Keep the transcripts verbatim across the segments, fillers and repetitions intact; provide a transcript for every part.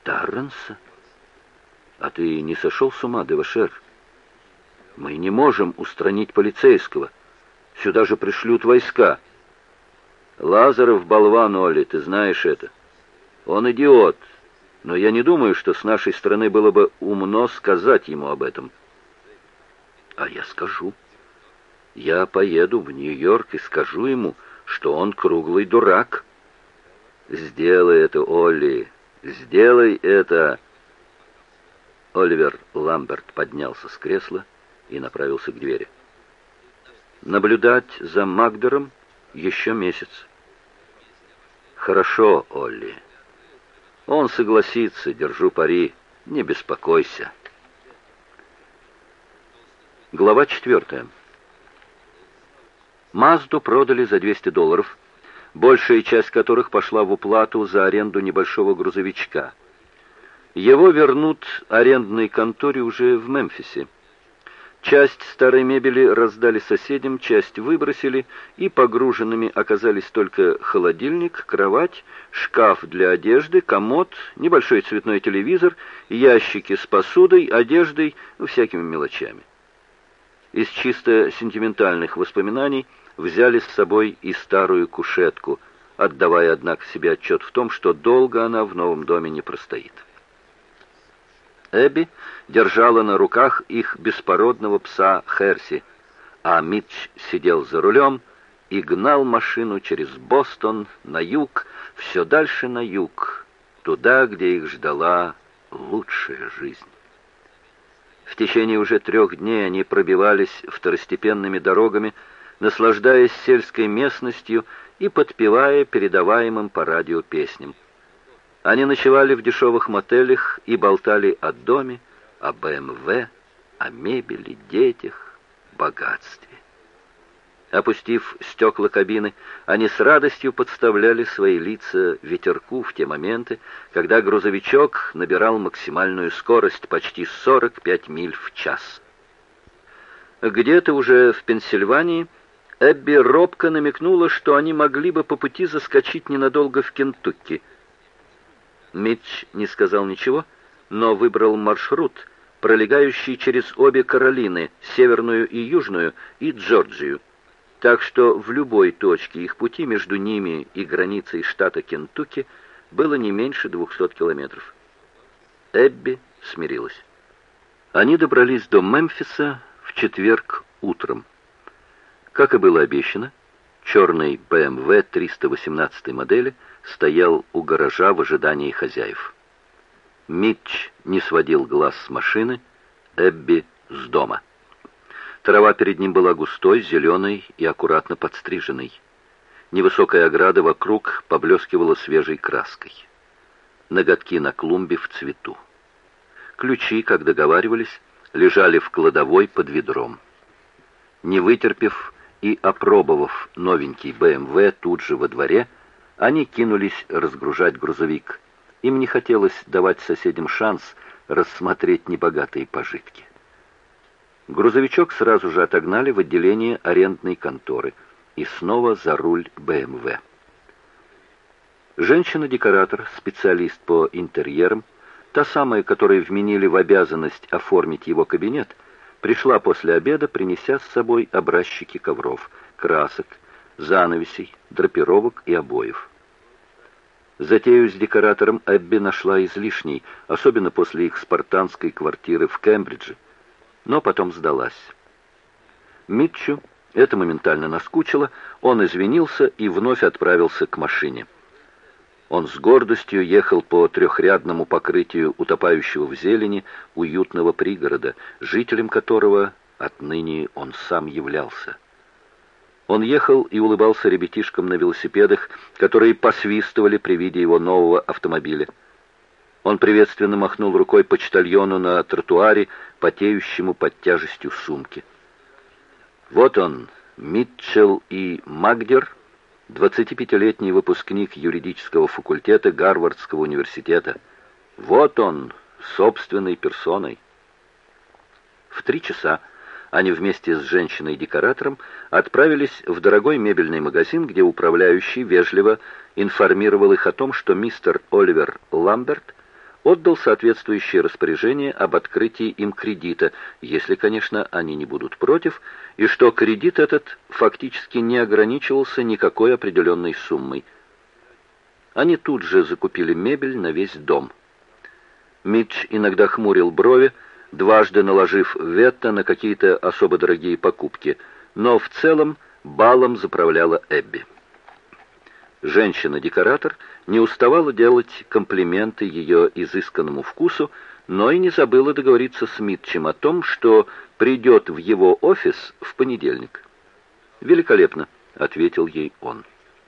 Тарренса? А ты не сошел с ума, Девашер? Мы не можем устранить полицейского. Сюда же пришлют войска. Лазарев болван, Олли, ты знаешь это. Он идиот, но я не думаю, что с нашей стороны было бы умно сказать ему об этом. А я скажу. Я поеду в Нью-Йорк и скажу ему, что он круглый дурак. Сделай это, Олли, сделай это. Оливер Ламберт поднялся с кресла и направился к двери. Наблюдать за Магдером еще месяц. Хорошо, Олли. Он согласится, держу пари, не беспокойся. Глава четвертая. Мазду продали за двести долларов, большая часть которых пошла в уплату за аренду небольшого грузовичка. Его вернут арендной конторе уже в Мемфисе. Часть старой мебели раздали соседям, часть выбросили, и погруженными оказались только холодильник, кровать, шкаф для одежды, комод, небольшой цветной телевизор, ящики с посудой, одеждой, всякими мелочами. Из чисто сентиментальных воспоминаний взяли с собой и старую кушетку, отдавая, однако, себе отчет в том, что долго она в новом доме не простоит. Эбби держала на руках их беспородного пса Херси, а Митч сидел за рулем и гнал машину через Бостон на юг, все дальше на юг, туда, где их ждала лучшая жизнь. В течение уже трех дней они пробивались второстепенными дорогами, наслаждаясь сельской местностью и подпевая передаваемым по радио песням. Они ночевали в дешевых мотелях и болтали о доме, о бэ эм вэ, о мебели, детях, богатстве. Опустив стекла кабины, они с радостью подставляли свои лица ветерку в те моменты, когда грузовичок набирал максимальную скорость почти сорок пять миль в час. Где-то уже в Пенсильвании Эбби робко намекнула, что они могли бы по пути заскочить ненадолго в Кентукки. Митч не сказал ничего, но выбрал маршрут, пролегающий через обе Каролины, Северную и Южную, и Джорджию. Так что в любой точке их пути между ними и границей штата Кентукки было не меньше двухсот километров. Эбби смирилась. Они добрались до Мемфиса в четверг утром. Как и было обещано, черный бэ эм вэ триста восемнадцатой модели стоял у гаража в ожидании хозяев. Митч не сводил глаз с машины, Эбби с дома. Трава перед ним была густой, зеленой и аккуратно подстриженной. Невысокая ограда вокруг поблескивала свежей краской. Ноготки на клумбе в цвету. Ключи, как договаривались, лежали в кладовой под ведром. Не вытерпев и опробовав новенький бэ эм вэ тут же во дворе, они кинулись разгружать грузовик. Им не хотелось давать соседям шанс рассмотреть небогатые пожитки. Грузовичок сразу же отогнали в отделение арендной конторы и снова за руль бэ эм вэ. Женщина-декоратор, специалист по интерьерам, та самая, которой вменили в обязанность оформить его кабинет, пришла после обеда, принеся с собой образчики ковров, красок, занавесей, драпировок и обоев. Затею с декоратором Эбби нашла излишней, особенно после их спартанской квартиры в Кембридже, но потом сдалась. Митчу это моментально наскучило, он извинился и вновь отправился к машине. Он с гордостью ехал по трехрядному покрытию утопающего в зелени уютного пригорода, жителем которого отныне он сам являлся. Он ехал и улыбался ребятишкам на велосипедах, которые посвистывали при виде его нового автомобиля. Он приветственно махнул рукой почтальону на тротуаре, потеющему под тяжестью сумки. Вот он, Митчелл и Магдер, двадцатипятилетний выпускник юридического факультета Гарвардского университета. Вот он, собственной персоной. В три часа они вместе с женщиной-декоратором отправились в дорогой мебельный магазин, где управляющий вежливо информировал их о том, что мистер Оливер Ламберт отдал соответствующее распоряжение об открытии им кредита, если, конечно, они не будут против, и что кредит этот фактически не ограничивался никакой определенной суммой. Они тут же закупили мебель на весь дом. Митч иногда хмурил брови, дважды наложив вето на какие-то особо дорогие покупки, но в целом балом заправляла Эбби. Женщина-декоратор не уставала делать комплименты ее изысканному вкусу, но и не забыла договориться с Митчем о том, что придет в его офис в понедельник. «Великолепно», — ответил ей он.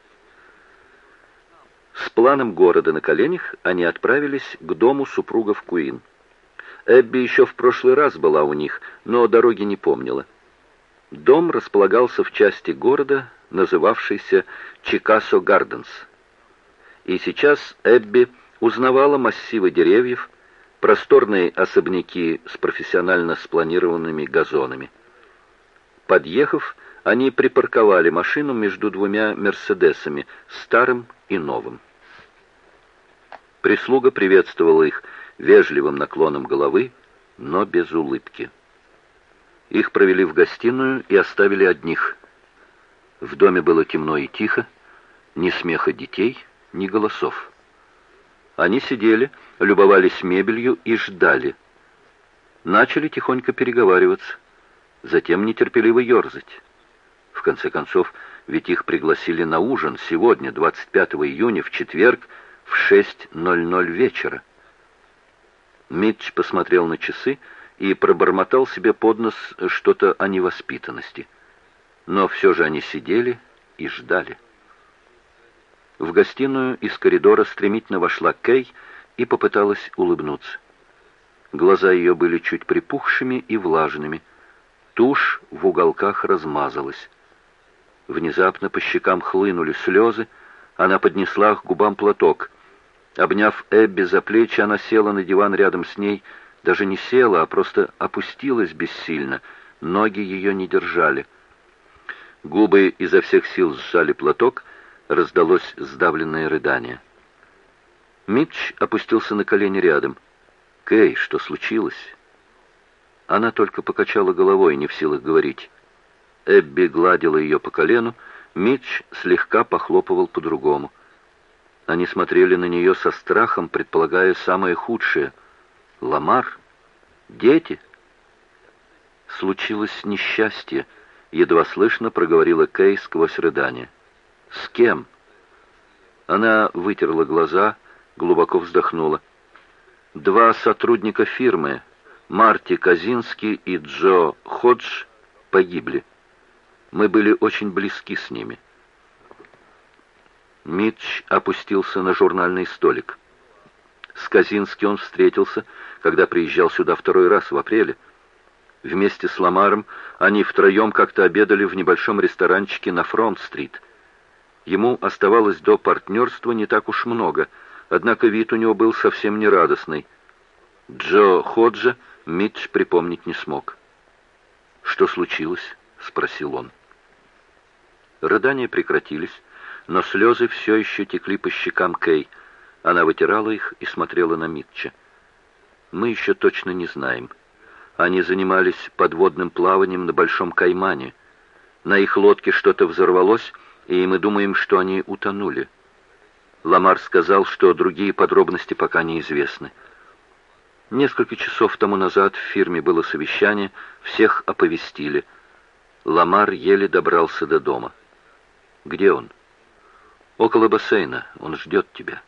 С планом города на коленях они отправились к дому супругов Куин. Эбби еще в прошлый раз была у них, но дороги не помнила. Дом располагался в части города, называвшейся Чикасо Гарденс. И сейчас Эбби узнавала массивы деревьев, просторные особняки с профессионально спланированными газонами. Подъехав, они припарковали машину между двумя «Мерседесами», старым и новым. Прислуга приветствовала их вежливым наклоном головы, но без улыбки. Их провели в гостиную и оставили одних. В доме было темно и тихо, ни смеха детей, ни голосов. Они сидели, любовались мебелью и ждали. Начали тихонько переговариваться, затем нетерпеливо ерзать. В конце концов, ведь их пригласили на ужин сегодня, двадцать пятого июня, в четверг, в шесть ноль ноль вечера. Митч посмотрел на часы и пробормотал себе под нос что-то о невоспитанности. Но все же они сидели и ждали. В гостиную из коридора стремительно вошла Кей и попыталась улыбнуться. Глаза ее были чуть припухшими и влажными. Тушь в уголках размазалась. Внезапно по щекам хлынули слезы. Она поднесла к губам платок. Обняв Эбби за плечи, она села на диван рядом с ней. Даже не села, а просто опустилась бессильно. Ноги ее не держали. Губы изо всех сил сжали платок. Раздалось сдавленное рыдание. Митч опустился на колени рядом. «Кей, что случилось?» Она только покачала головой, не в силах говорить. Эбби гладила ее по колену, Митч слегка похлопывал по-другому. Они смотрели на нее со страхом, предполагая самое худшее. «Ламар? Дети?» «Случилось несчастье», — едва слышно проговорила Кей сквозь рыдание. «С кем?» Она вытерла глаза, глубоко вздохнула. «Два сотрудника фирмы, Марти Казинский и Джо Ходж, погибли. Мы были очень близки с ними». Митч опустился на журнальный столик. С Казински он встретился, когда приезжал сюда второй раз в апреле. Вместе с Ламаром они втроем как-то обедали в небольшом ресторанчике на Фронт-стрит. Ему оставалось до партнерства не так уж много, однако вид у него был совсем не радостный. Джо Ходжа Митч припомнить не смог. «Что случилось?» — спросил он. Рыдания прекратились, но слезы все еще текли по щекам Кей. Она вытирала их и смотрела на Митча. «Мы еще точно не знаем. Они занимались подводным плаванием на Большом Каймане. На их лодке что-то взорвалось, и мы думаем, что они утонули. Ламар сказал, что другие подробности пока неизвестны. Несколько часов тому назад в фирме было совещание, всех оповестили. Ламар еле добрался до дома. Где он? Около бассейна. Он ждет тебя».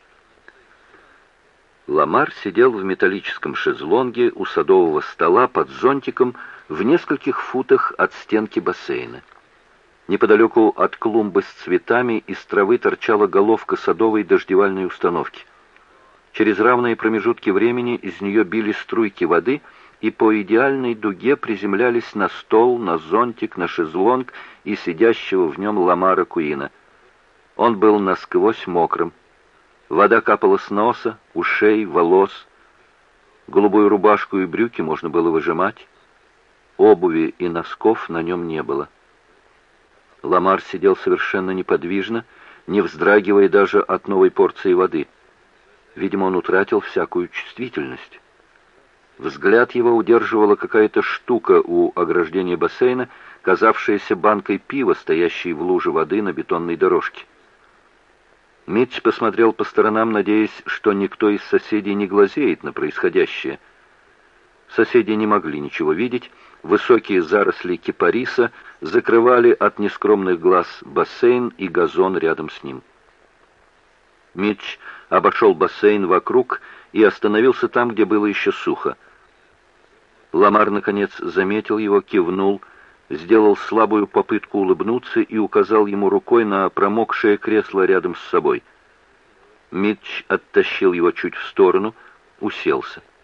Ламар сидел в металлическом шезлонге у садового стола под зонтиком в нескольких футах от стенки бассейна. Неподалеку от клумбы с цветами из травы торчала головка садовой дождевальной установки. Через равные промежутки времени из нее били струйки воды и по идеальной дуге приземлялись на стол, на зонтик, на шезлонг и сидящего в нем Ламара Куина. Он был насквозь мокрым. Вода капала с носа, ушей, волос. Голубую рубашку и брюки можно было выжимать. Обуви и носков на нем не было. Ламар сидел совершенно неподвижно, не вздрагивая даже от новой порции воды. Видимо, он утратил всякую чувствительность. Взгляд его удерживала какая-то штука у ограждения бассейна, казавшаяся банкой пива, стоящей в луже воды на бетонной дорожке. Митч посмотрел по сторонам, надеясь, что никто из соседей не глазеет на происходящее. Соседи не могли ничего видеть, высокие заросли кипариса закрывали от нескромных глаз бассейн и газон рядом с ним. Митч обошел бассейн вокруг и остановился там, где было еще сухо. Ламар, наконец, заметил его, кивнул, сделал слабую попытку улыбнуться и указал ему рукой на промокшее кресло рядом с собой. Митч оттащил его чуть в сторону, уселся.